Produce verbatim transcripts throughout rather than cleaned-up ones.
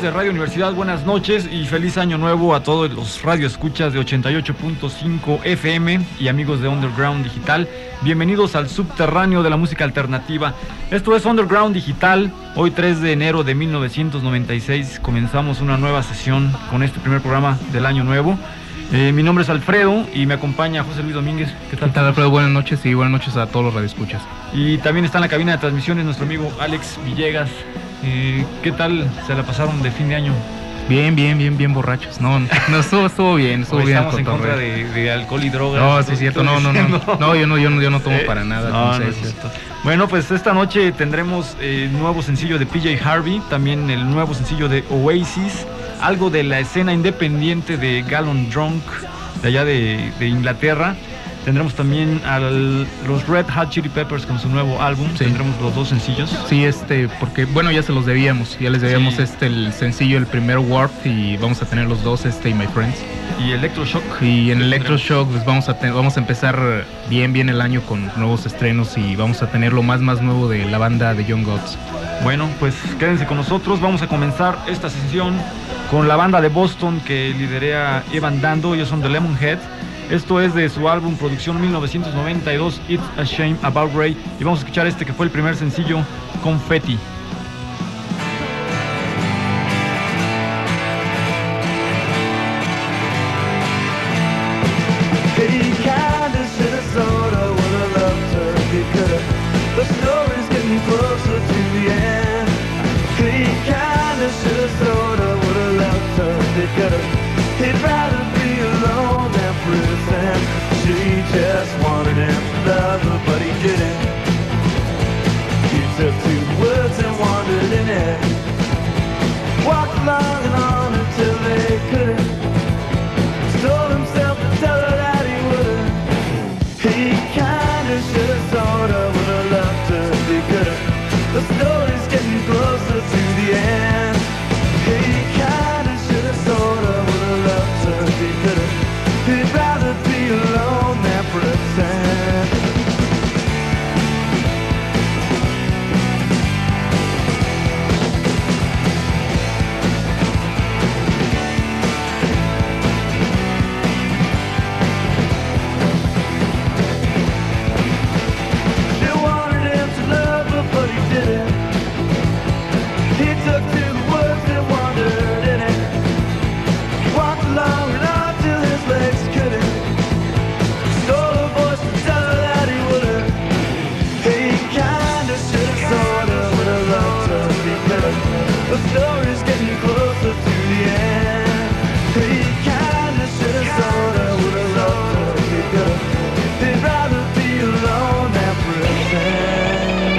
de Radio Universidad, buenas noches y feliz año nuevo a todos los radioescuchas de ochenta y ocho punto cinco F M y amigos de Underground Digital. Bienvenidos al subterráneo de la música alternativa. Esto es Underground Digital. Hoy tres de enero de mil novecientos noventa y seis comenzamos una nueva sesión con este primer programa del año nuevo. Eh, mi nombre es Alfredo y me acompaña José Luis Domínguez. ¿Qué tal? ¿Qué tal, Alfredo? Buenas noches y buenas noches a todos los radioescuchas. Y también está en la cabina de transmisiones nuestro amigo Alex Villegas. Eh, ¿Qué tal se la pasaron de fin de año? Bien, bien, bien, bien borrachos. No, no, no estuvo, estuvo bien, estuvo o bien. Estamos en contra de, de alcohol y drogas. No, sí es cierto, no, no, no, no, yo no, yo no, yo no tomo ¿Eh? para nada. No, no es cierto. Bueno, pues esta noche tendremos el nuevo sencillo de P J Harvey, también el nuevo sencillo de Oasis, algo de la escena independiente de Gallon Drunk, de allá de, de Inglaterra. Tendremos también a los Red Hot Chili Peppers con su nuevo álbum. Sí. Tendremos los dos sencillos. Sí, este, porque bueno, ya se los debíamos. Ya les debíamos sí. este, el sencillo, el primero Warp, y vamos a tener los dos, este y My Friends. Y Electroshock. Y en Electroshock pues vamos a, ten, vamos a empezar bien, bien el año con nuevos estrenos y vamos a tener lo más, más nuevo de la banda de Young Gods. Bueno, pues quédense con nosotros. Vamos a comenzar esta sesión con la banda de Boston que liderea Evan Dando. Ellos son The Lemonhead. Esto es de su álbum Producción mil novecientos noventa y dos, It's a Shame About Ray. Y vamos a escuchar este que fue el primer sencillo, Confetti. Just wanted him to love her, but he didn't. He took two words and wandered in it. Walked along and on until they couldn't. Told himself to tell her that he wouldn't. He kinda should've, sorta would've loved her if he could've. The story's getting closer to the end. He kinda should've, sorta would've loved her if he could've. He'd rather be alone than pretend. She wanted him to love her, but he didn't. He took two words and wandered in it. Walked along and on till his legs couldn't. Stole a voice to tell her that he wouldn't. He kinda should've, sorta would've loved her if he could've. The story's getting closer to the end. He kinda should've, sorta would've loved her if he could've. He'd rather be alone than pretend.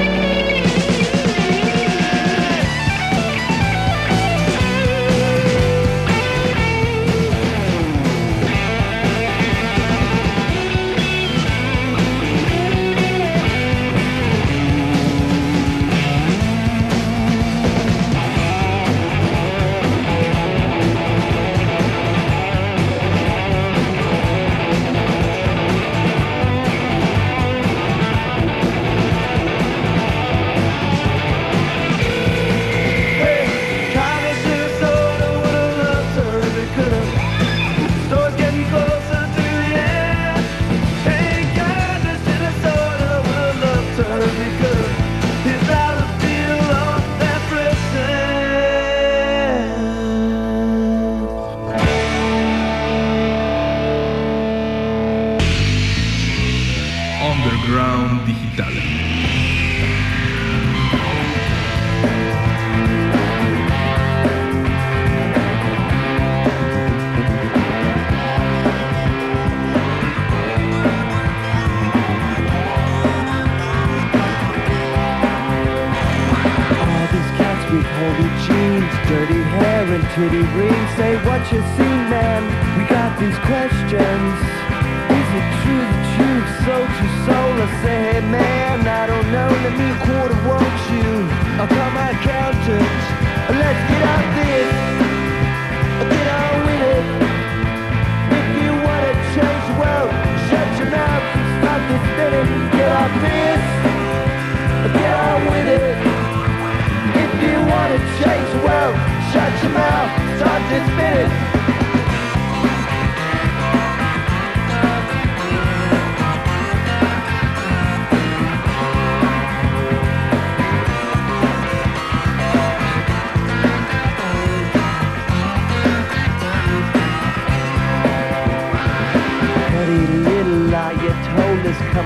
Underground Digital. Dirty hair and titty rings. Say what you see, man. We got these questions. Is it true that you've sold your soul? I say, hey man, I don't know. Let me a quarter, won't you? I'll call my accountant. Let's get out this. Get on with it. If you wanna change the world, shut your mouth and stop this spinning. Get out this. Get on with it. If you wanna change the world, shut your mouth.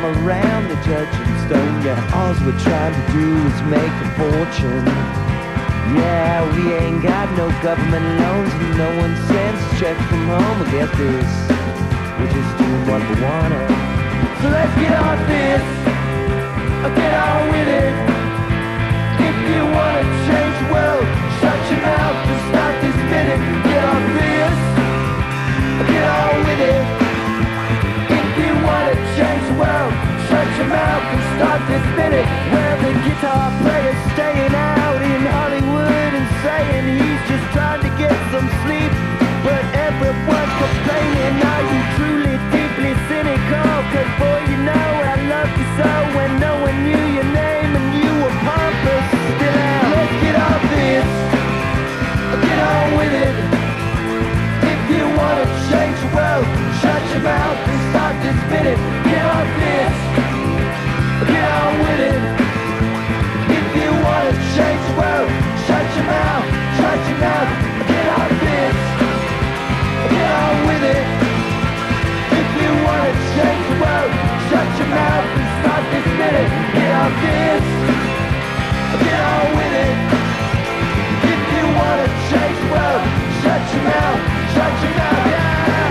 around the judging stone. Yeah, all we're trying to do is make a fortune. Yeah, we ain't got no government loans and no one sends a check from home. But get this, we're just doing what we wanna. So let's get on this, get on with it. If you wanna change the world, shut your mouth and start this minute. Get on this, get on with it. If you wanna change the world, shut your mouth and start this minute. Where the guitar player's staying out in Hollywood and saying he's just trying to get some sleep, but everyone's complaining. Are you truly deeply cynical? Cause boy, you know I love you so. When no one knew your name and you were pompous still. Let's get off this, get on with it. If you wanna change the world, shut your mouth and start this minute. Get on this, get on with it. If you wanna change the world, shut your mouth, shut your mouth. Get on this, get on with it. If you wanna change the world, shut your mouth and start this minute. Get on this, get on with it. If you wanna change the world, shut your mouth, shut your mouth, yeah.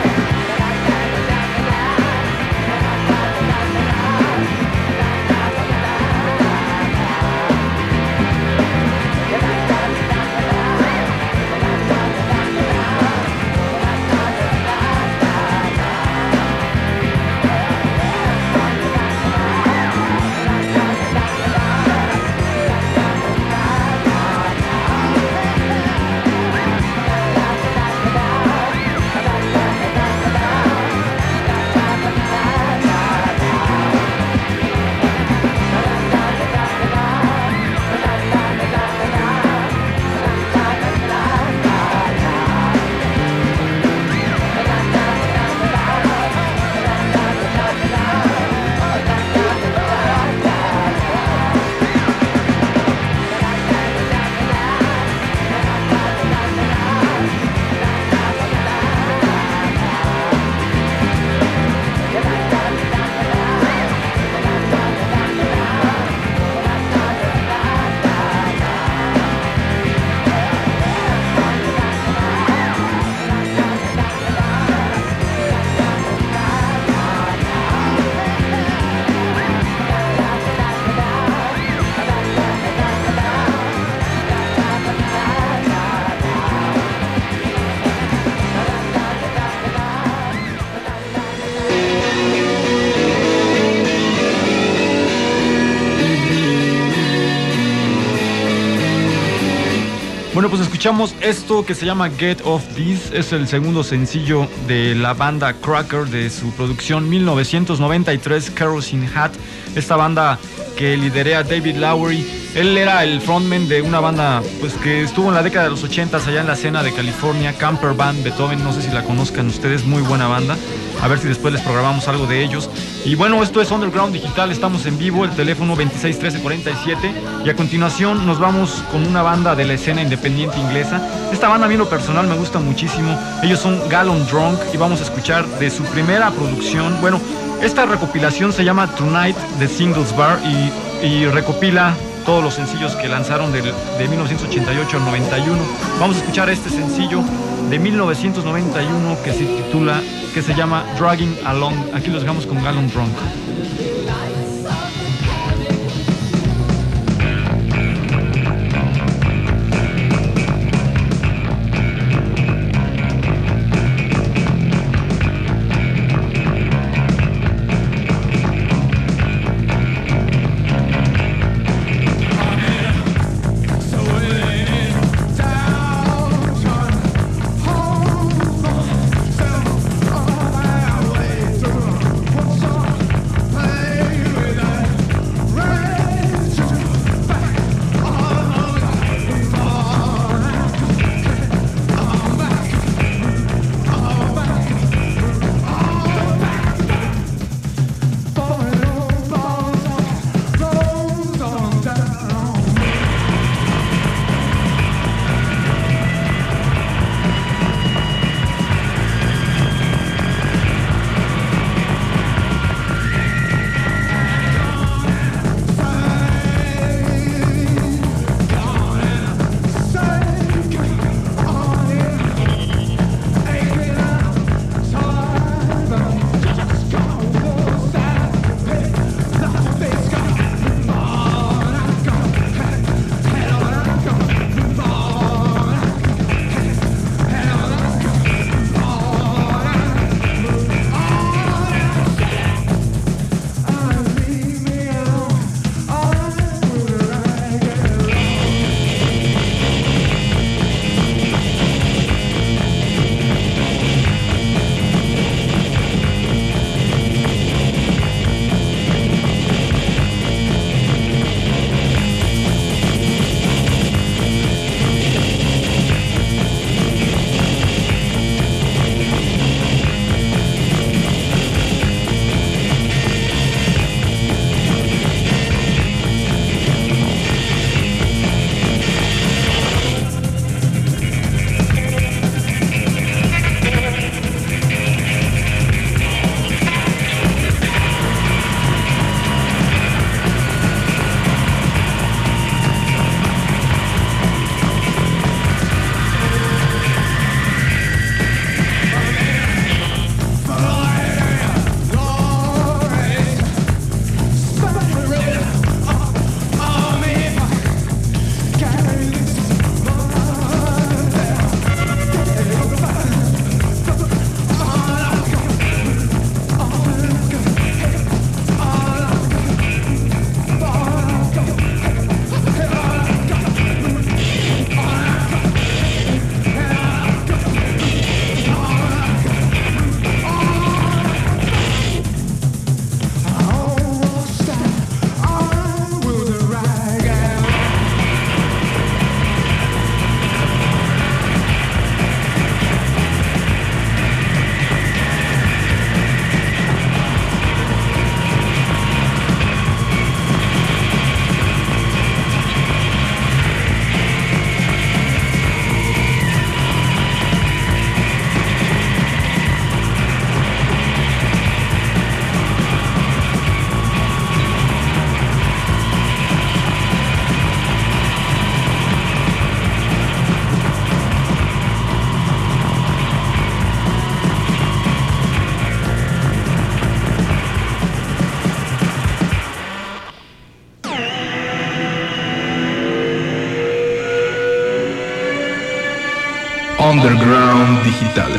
Bueno, pues escuchamos esto que se llama Get Off This. Es el segundo sencillo de la banda Cracker de su producción mil novecientos noventa y tres, Kerosene Hat. Esta banda que liderea David Lowery. Él era el frontman de una banda pues que estuvo en la década de los ochentas allá en la escena de California, Camper Band Beethoven. No sé si la conozcan ustedes, muy buena banda. A ver si después les programamos algo de ellos. Y bueno, esto es Underground Digital, estamos en vivo, el teléfono veintiséis trece cuarenta y siete. Y a continuación nos vamos con una banda de la escena independiente inglesa. Esta banda a mí en lo personal me gusta muchísimo. Ellos son Gallon Drunk y vamos a escuchar de su primera producción. Bueno, esta recopilación se llama Tonight The Singles Bar y, y recopila todos los sencillos que lanzaron de, de mil novecientos ochenta y ocho al noventa y uno. Vamos a escuchar este sencillo de mil novecientos noventa y uno que se titula, que se llama Dragging Along. Aquí los dejamos con Gallon Drunk. Hey Underground Digital.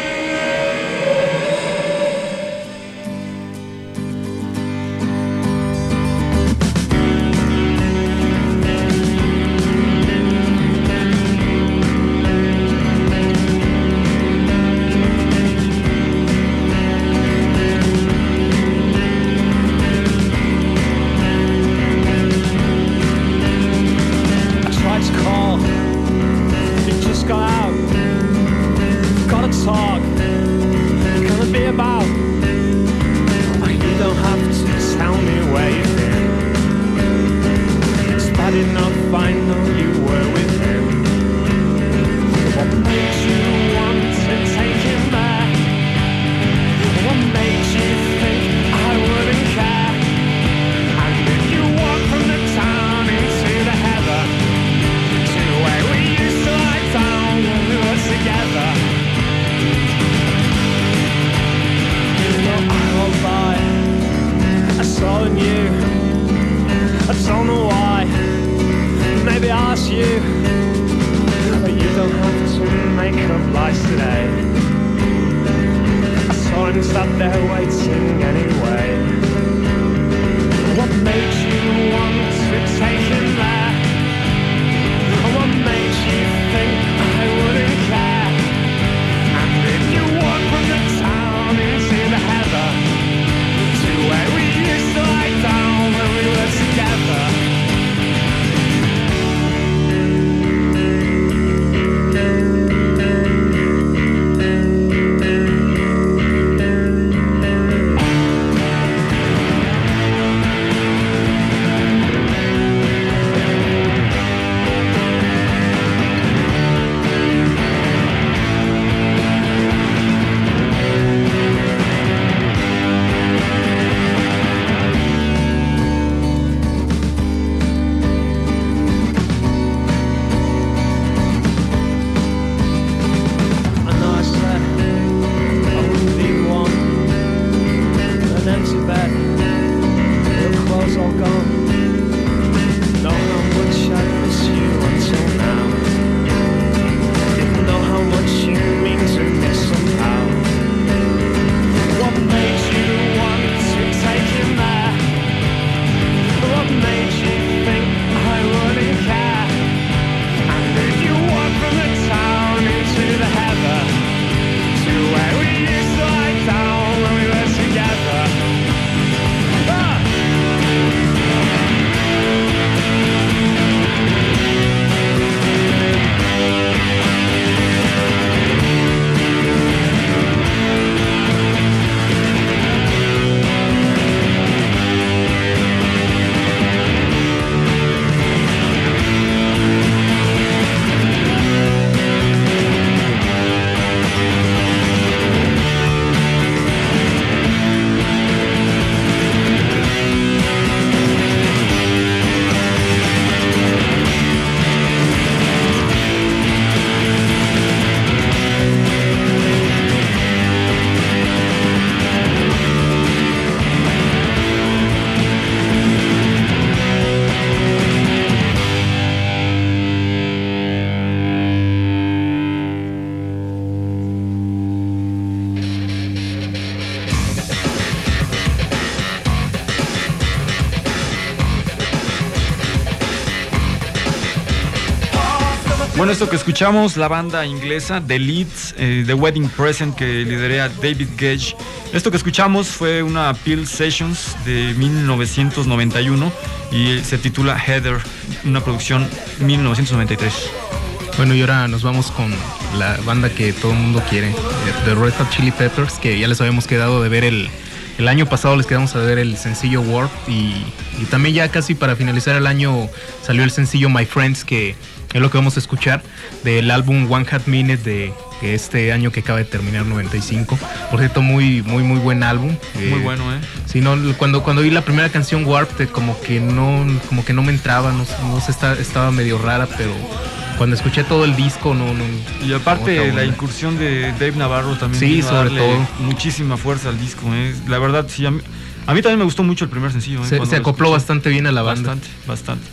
Bueno, esto que escuchamos, la banda inglesa The Leeds, eh, The Wedding Present, que lidera David Gage. Esto que escuchamos fue una Peel Sessions de mil novecientos noventa y uno y se titula Heather, una producción mil novecientos noventa y tres. Bueno, y ahora nos vamos con la banda que todo el mundo quiere, The Red Hot Chili Peppers, que ya les habíamos quedado de ver el, el año pasado, les quedamos a ver el sencillo Warp, y, y también ya casi para finalizar el año salió el sencillo My Friends, que es lo que vamos a escuchar del álbum One Hat Minute de, de este año que acaba de terminar, noventa y cinco. Por cierto, muy muy muy buen álbum. Muy eh, bueno, ¿eh? Sí, no, cuando, cuando vi la primera canción Warped, como que no como que no me entraba, no, no sé, estaba, estaba medio rara, pero cuando escuché todo el disco no... no y aparte la incursión de Dave Navarro también, sí, sobre todo, muchísima fuerza al disco, ¿eh? La verdad, sí, a mí, a mí también me gustó mucho el primer sencillo, ¿eh? Se, se acopló bastante bien a la banda. Bastante, bastante.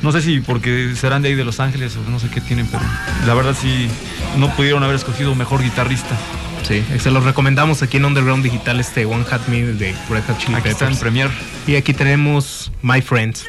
No sé si porque serán de ahí de Los Ángeles o no sé qué tienen, pero la verdad sí no pudieron haber escogido mejor guitarrista. Sí, se los recomendamos aquí en Underground Digital, este One Hat Me de Red Hot Chili Aquí Peppers. está en Premier. Y aquí tenemos My Friends.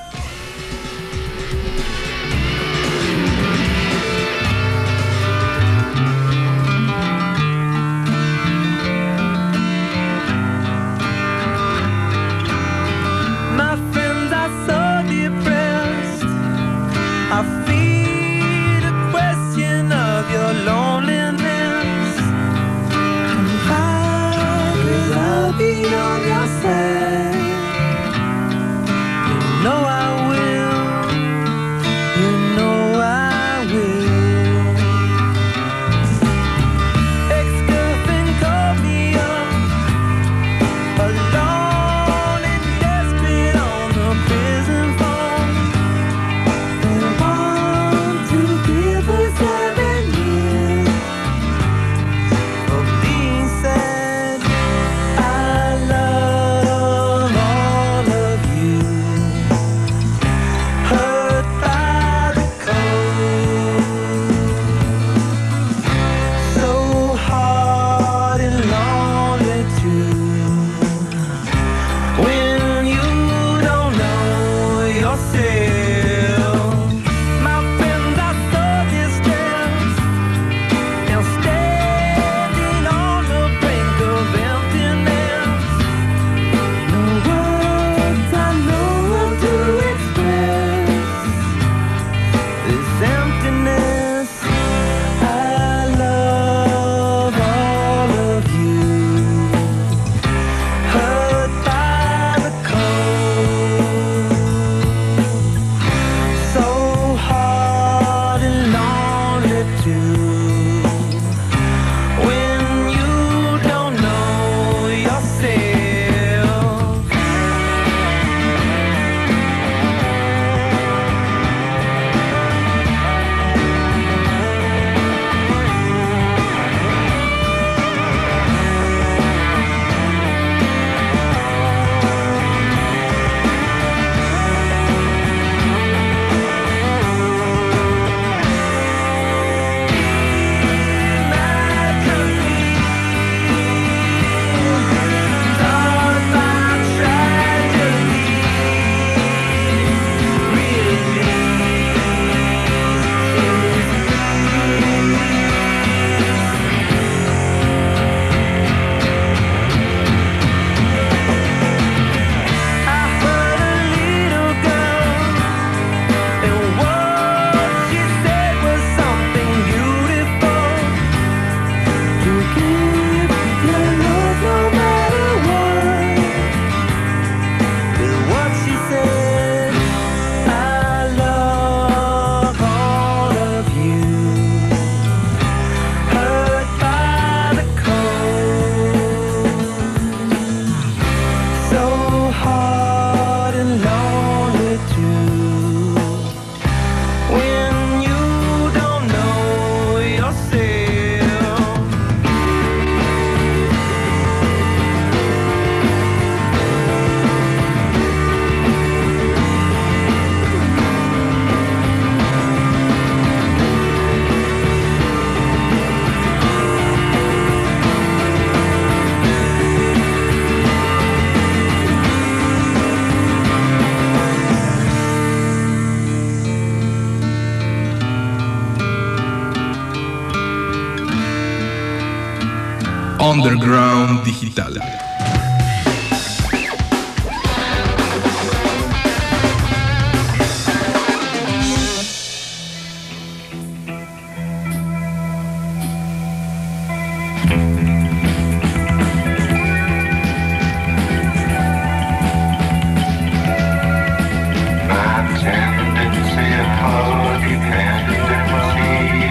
Underground Digital.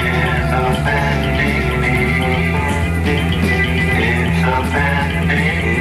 It's a bad day.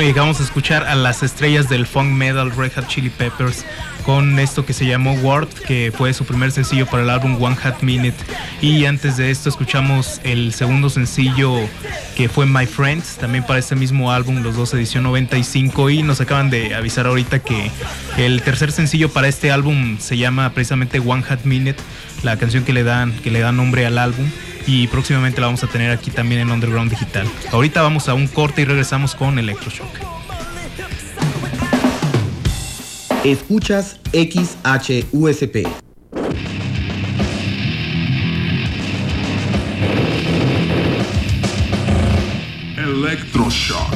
Bueno, llegamos a escuchar a las estrellas del funk metal Red Hot Chili Peppers con esto que se llamó Warped, que fue su primer sencillo para el álbum One Hot Minute. Y antes de esto escuchamos el segundo sencillo, que fue My Friends, también para este mismo álbum, los dos edición noventa y cinco. Y nos acaban de avisar ahorita que el tercer sencillo para este álbum se llama precisamente One Hot Minute, la canción que le dan, que le da nombre al álbum. Y próximamente la vamos a tener aquí también en Underground Digital. Ahorita vamos a un corte y regresamos con Electroshock. Escuchas X H U S P. Electroshock.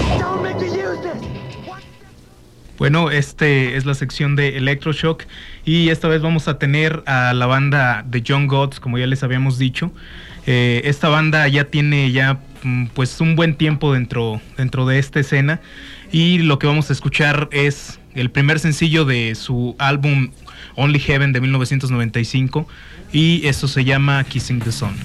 Bueno, este es la sección de Electroshock y esta vez vamos a tener a la banda The Young Gods, como ya les habíamos dicho. Eh, esta banda ya tiene ya pues un buen tiempo dentro, dentro de esta escena, y lo que vamos a escuchar es el primer sencillo de su álbum Only Heaven de mil novecientos noventa y cinco, y esto se llama Kissing the Sun.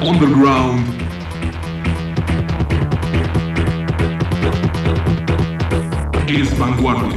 Underground. Es vanguardia.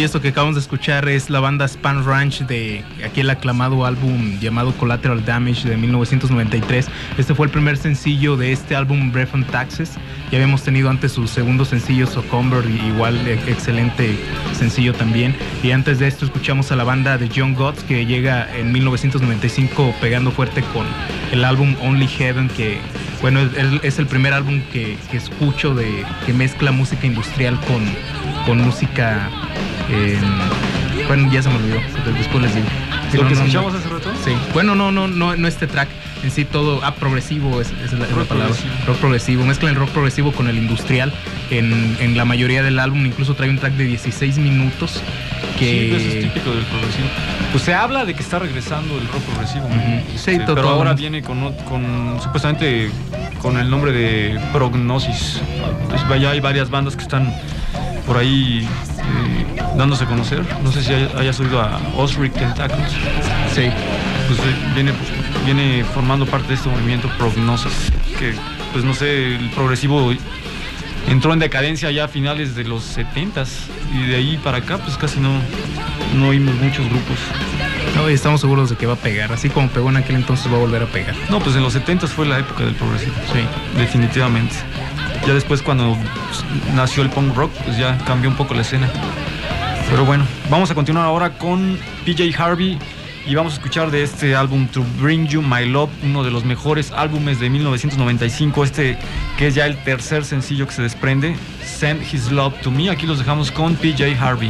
esto que acabamos de escuchar es la banda Spam Ranch de aquel aclamado álbum llamado Collateral Damage de mil novecientos noventa y tres. Este fue el primer sencillo de este álbum, Breath and Taxes. Ya habíamos tenido antes su segundo sencillo, Succumber, igual excelente sencillo también. Y antes de esto escuchamos a la banda de Young Gods, que llega en mil novecientos noventa y cinco pegando fuerte con el álbum Only Heaven, que bueno, es, es el primer álbum que, que escucho de que mezcla música industrial con, con música eh, bueno, ya se me olvidó, después les digo. ¿Lo no, que no, escuchamos no, hace rato? Sí, bueno, no, no, no, no este track en sí, todo ah, progresivo es, es, la, es la palabra, progresivo. rock progresivo, mezcla el rock progresivo con el industrial en, en la mayoría del álbum, incluso trae un track de dieciséis minutos que... Sí, eso es típico del progresivo. Pues se habla de que está regresando el rock progresivo, ¿no? Uh-huh. Sí, Sí, to- pero todo- ahora viene con, con supuestamente con el nombre de Prognosis. Pues vaya, hay varias bandas que están por ahí eh, dándose a conocer. No sé si hay- hayas oído a Osric Tentacles. Sí, Pues eh, viene, viene formando parte de este movimiento Prognosis, que pues no sé, el progresivo entró en decadencia ya a finales de los setentas y de ahí para acá pues casi no, no oímos muchos grupos. no, y estamos seguros de que va a pegar, así como pegó en aquel entonces va a volver a pegar. No, pues en los setentas fue la época del progresivo. Sí. Definitivamente. Ya después cuando pues, nació el punk rock, pues ya cambió un poco la escena. Pero bueno, vamos a continuar ahora con P J Harvey y vamos a escuchar de este álbum To Bring You My Love, uno de los mejores álbumes de mil novecientos noventa y cinco, este que es ya el tercer sencillo que se desprende, Send His Love to Me. Aquí los dejamos con P J Harvey.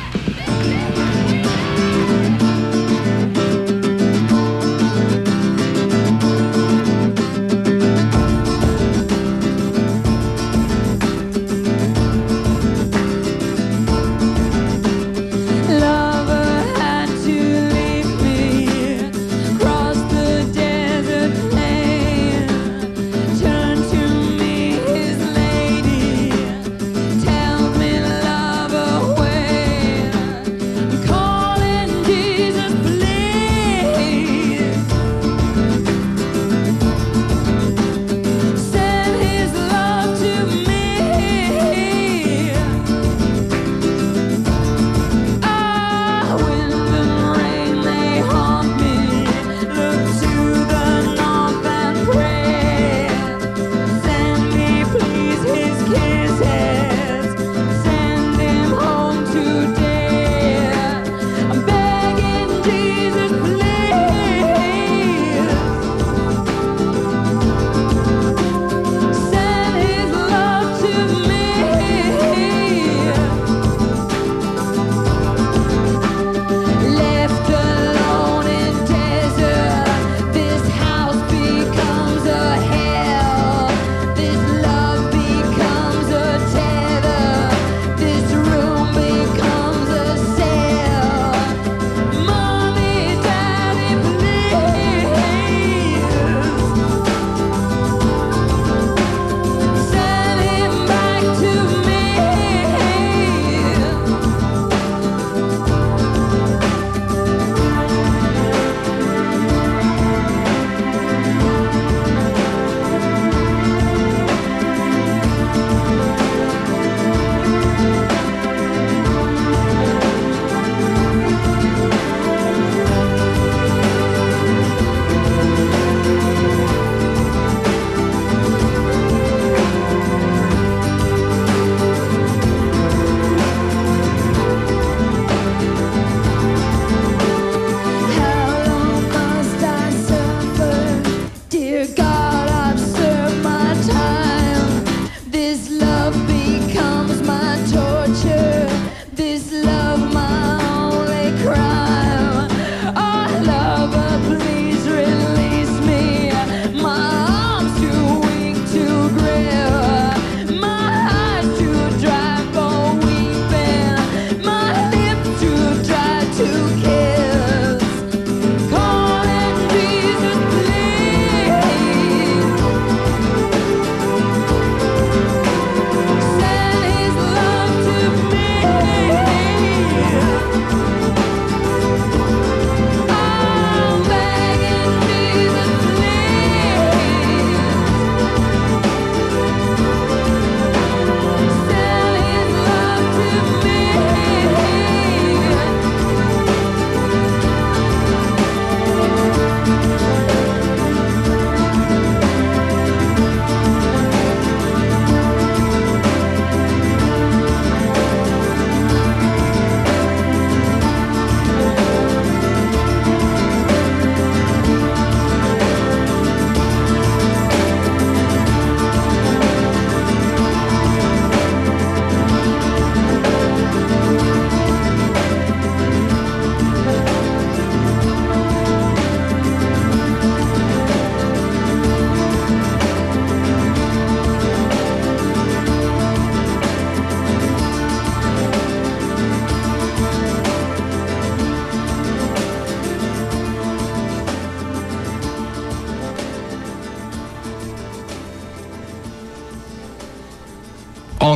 Lover had to leave me, cross the desert plain, turn to me his lady, tell me lover where,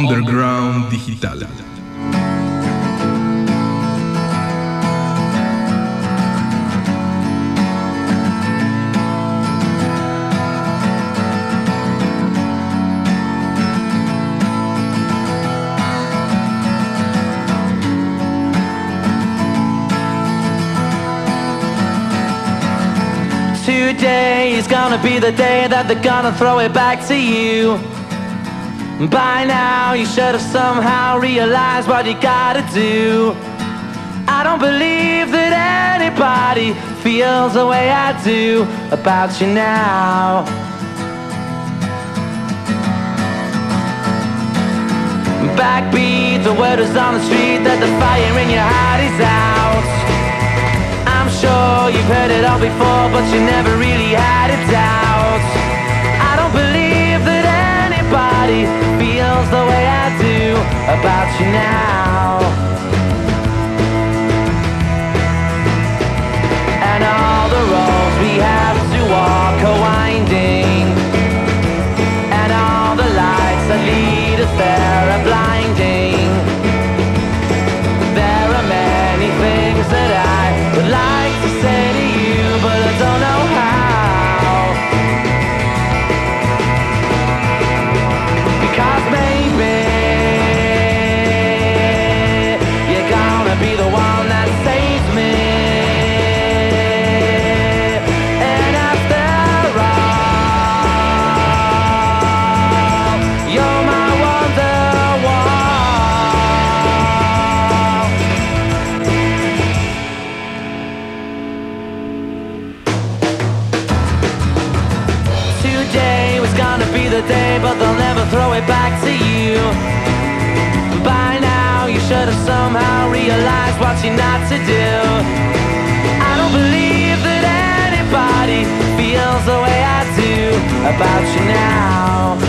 Underground Digital. Today is gonna be the day that they're gonna throw it back to you. By now you should have somehow realized what you gotta do. I don't believe that anybody feels the way I do about you now. Backbeat, the word is on the street that the fire in your heart is out. I'm sure you've heard it all before, but you never really had a doubt. I don't believe that anybody feels the way I do about you now. And all the roads we have to walk are winding, and all the lights that lead us there are blinding. There are many things that I would like to say to you, but I don't know how. Because maybe you're gonna be the one that saves me. And after all, you're my Wonderwall. Today was gonna be the day, but they'll never throw it back to you. By now you should have somehow realized what you're not to do. I don't believe that anybody feels the way I do about you now.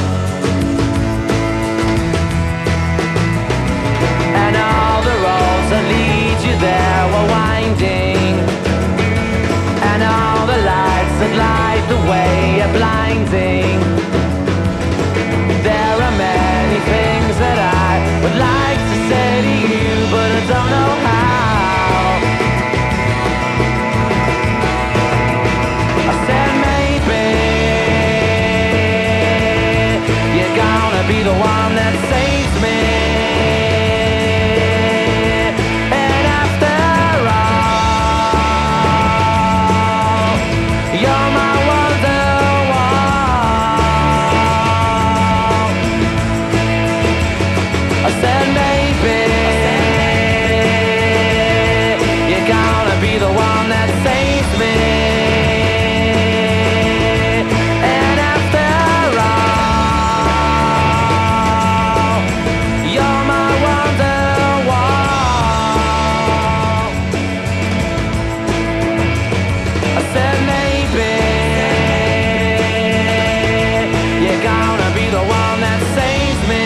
And all the roads that lead you there were winding, and all the lights that light the way are blinding. There are many things that I would like to say to you, but I don't know how. I said maybe you're gonna be the one that saves me. And after all, you're my Wonderwall. I said maybe you're gonna be the one that saves me. And after all, you're my Wonderwall. I said maybe you're gonna be the one that saves me.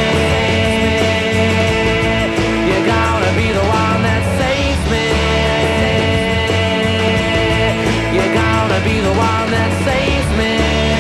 You're gonna be the one that saves me. You're gonna be the one that saves me.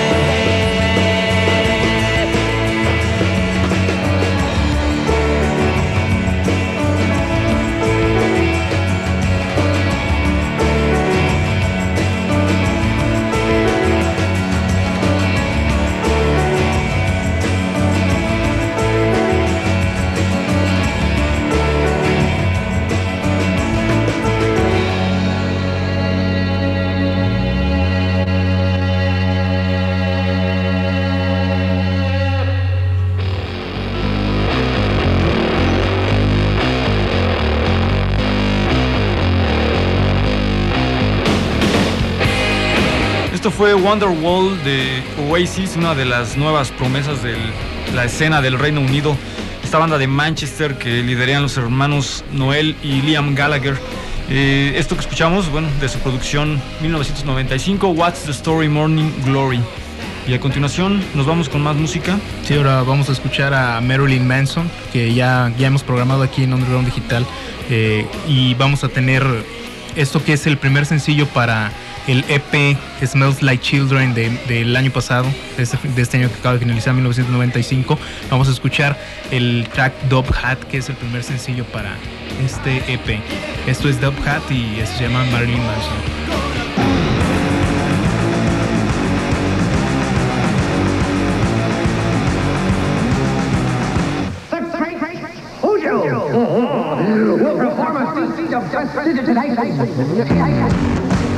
Esto fue Wonderwall de Oasis, una de las nuevas promesas de la escena del Reino Unido. Esta banda de Manchester que lideran los hermanos Noel y Liam Gallagher. Eh, esto que escuchamos, bueno, de su producción mil novecientos noventa y cinco, What's the Story, Morning Glory. Y a continuación nos vamos con más música. Sí, ahora vamos a escuchar a Marilyn Manson, que ya, ya hemos programado aquí en Underground Digital. Eh, y vamos a tener esto que es el primer sencillo para el E P Smells Like Children de, del año pasado, de este, de este año que acaba de finalizar, mil novecientos noventa y cinco. Vamos a escuchar el track Dub Hat, que es el primer sencillo para este E P. Esto es Dub Hat y se llama Marilyn Manson. We'll perform a feat of tonight.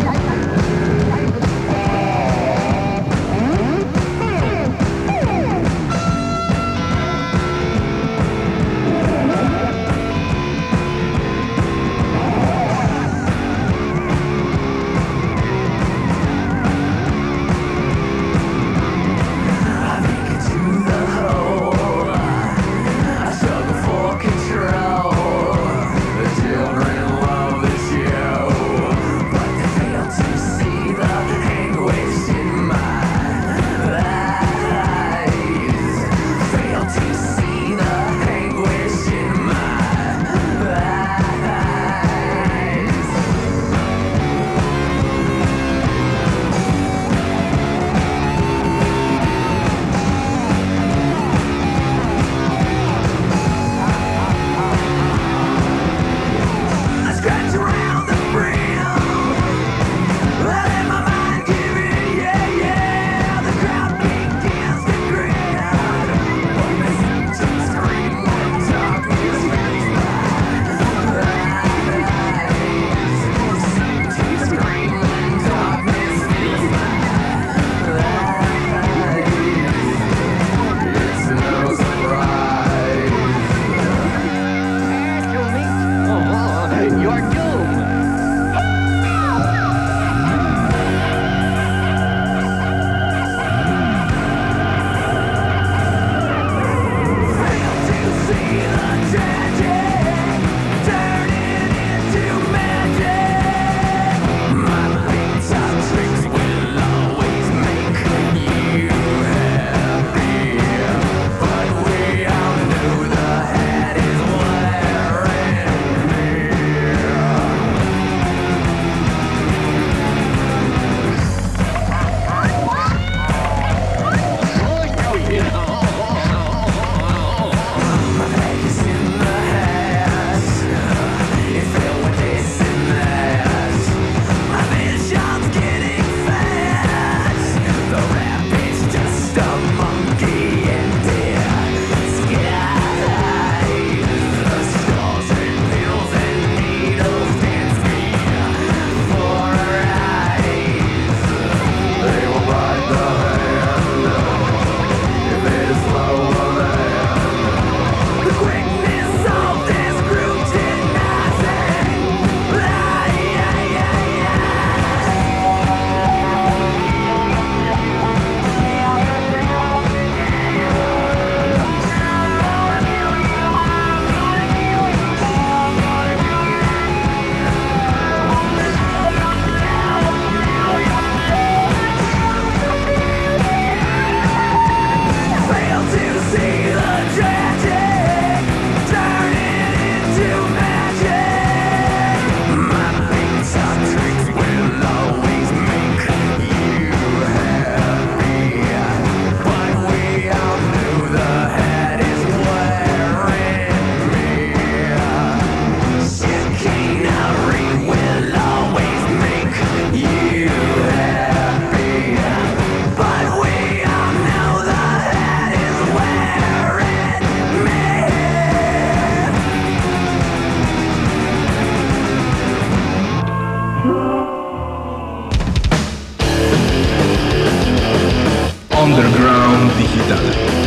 Underground Digital.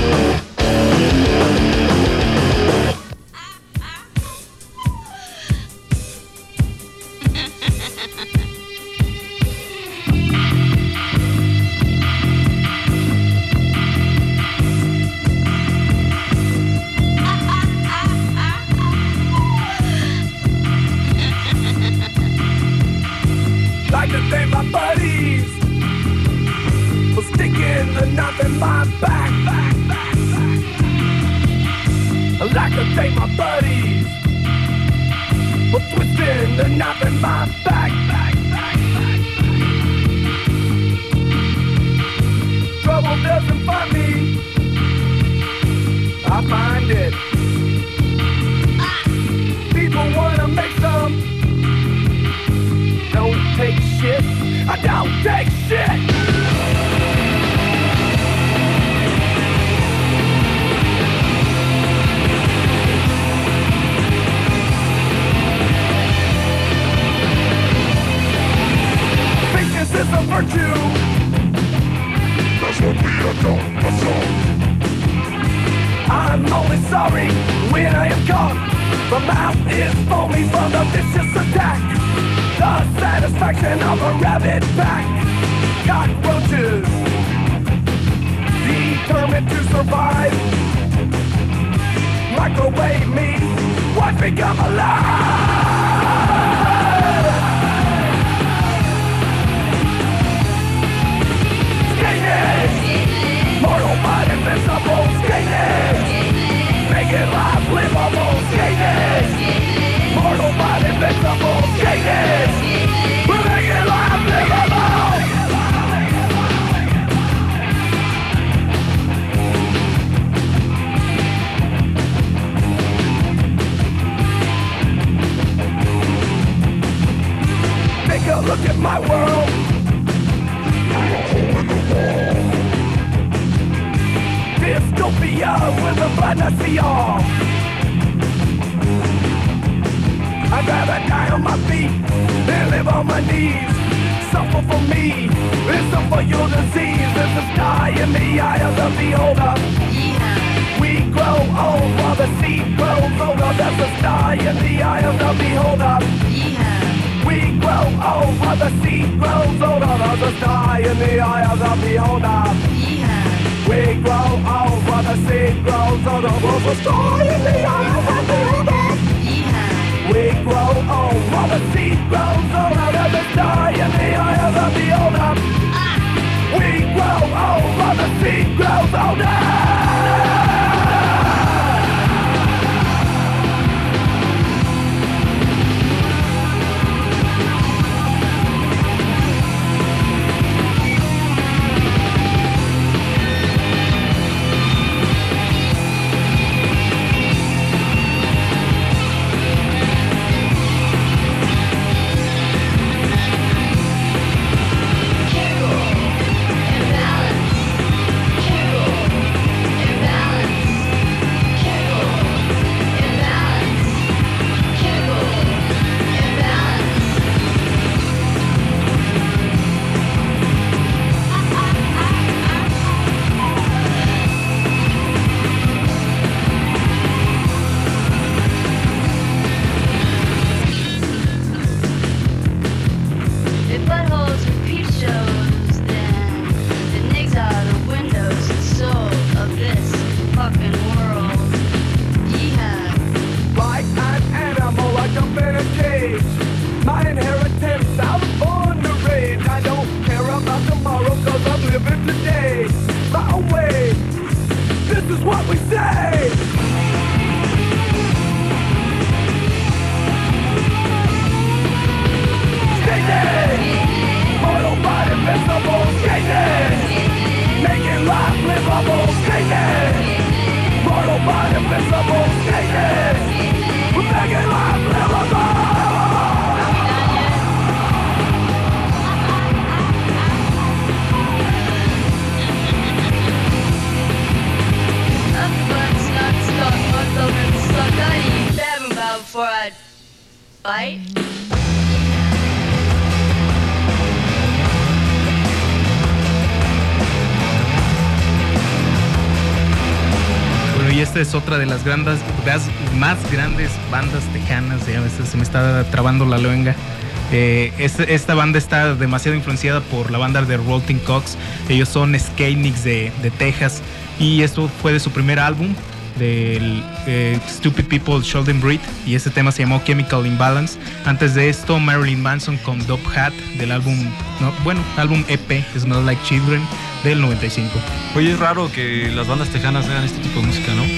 Like to thank my buddies for sticking the knife in my back, back, back, back. I'd like to thank my buddies for twisting the knife in my back, back, back, back. virtue. That's what we have done ourselves. I'm only sorry when I am caught. The mouth is foamy from the vicious attack. The satisfaction of a rabid pack. Cockroaches, determined to survive. Microwave me, watch me come alive. Skating, mortal but invincible. Skating, make it life livable. Skating, mortal but invincible. Skating, we make it life livable. Take a look at my world. Dystopia with a blood see all. I'd rather die on my feet than live on my knees. Suffer for me, and suffer your disease. There's a sky in the eye of the beholder. We grow old while the seed grows older. There's a sky in the eye of the beholder. We grow old while the seed grows older. There's a sky in the eye of the beholder. We grow old while the seed grows older. There's a sky in the eye of the beholder. We grow old while the seed grows older. There's a sky in the eye of the beholder. We grow old while the seed grows older. Es otra de las grandes, más grandes bandas tejanas. Ya se me está trabando la lengua. Eh, este, esta banda está demasiado influenciada por la banda de Rolling Cox. Ellos son Skanicks de, de Texas, y esto fue de su primer álbum, del eh, Stupid People Shouldn't Breathe, y este tema se llamó Chemical Imbalance. Antes de esto, Marilyn Manson con Dope Hat del álbum, no, bueno, álbum E P Smell Like Children del noventa y cinco. Oye, es raro que las bandas tejanas hagan este tipo de música, ¿no?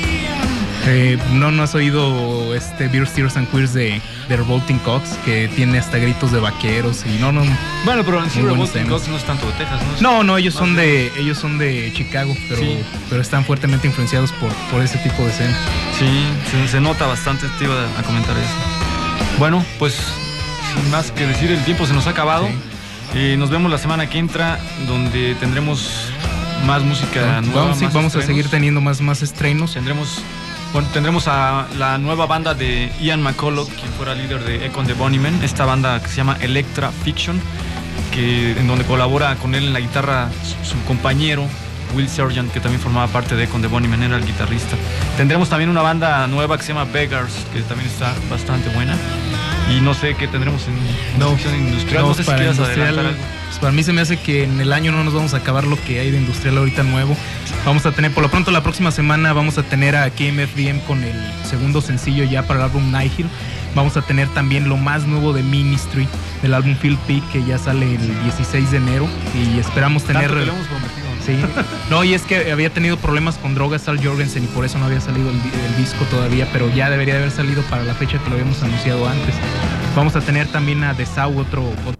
Eh, no, no has oído este Beers, Tears and Queers de, de Revolting Cocks, que tiene hasta gritos de vaqueros y no, no. Bueno, pero en sí Revolting Cocks no es tanto de Texas, ¿no? Es no, no, ellos son de, ellos son de Chicago, pero, sí. pero están fuertemente influenciados por, por ese tipo de escena. Sí, se, se nota bastante, te iba a comentar eso. Bueno, pues sin más que decir, el tiempo se nos ha acabado. Sí. Eh, nos vemos la semana que entra, donde tendremos más música no, nueva. Vamos, sí, más vamos a seguir teniendo más, más estrenos. Tendremos, bueno, tendremos a la nueva banda de Ian McCulloch, quien fuera líder de Echo and the Bunnymen, esta banda que se llama Electra Fiction. que, en donde colabora con él en la guitarra su, su compañero Will Sergeant, que también formaba parte de Con The Bunnymen, era el guitarrista. Tendremos también una banda nueva que se llama Beggars, que también está bastante buena. Y no sé qué tendremos en No, sección industrial. No, no, sé si para quieras industrial, adelantar algo. pues para mí se me hace que en el año no nos vamos a acabar lo que hay de industrial ahorita nuevo. Vamos a tener, por lo pronto la próxima semana vamos a tener a K M F D M con el segundo sencillo ya para el álbum Nihil. Vamos a tener también lo más nuevo de Ministry, del álbum Field Peak, que ya sale el dieciséis de enero. Y esperamos tener... Tanto que lo hemos prometido, ¿no? Sí. No, y es que había tenido problemas con drogas Al Jorgensen y por eso no había salido el, el disco todavía, pero ya debería de haber salido para la fecha que lo habíamos anunciado antes. Vamos a tener también a The Sau, otro, otro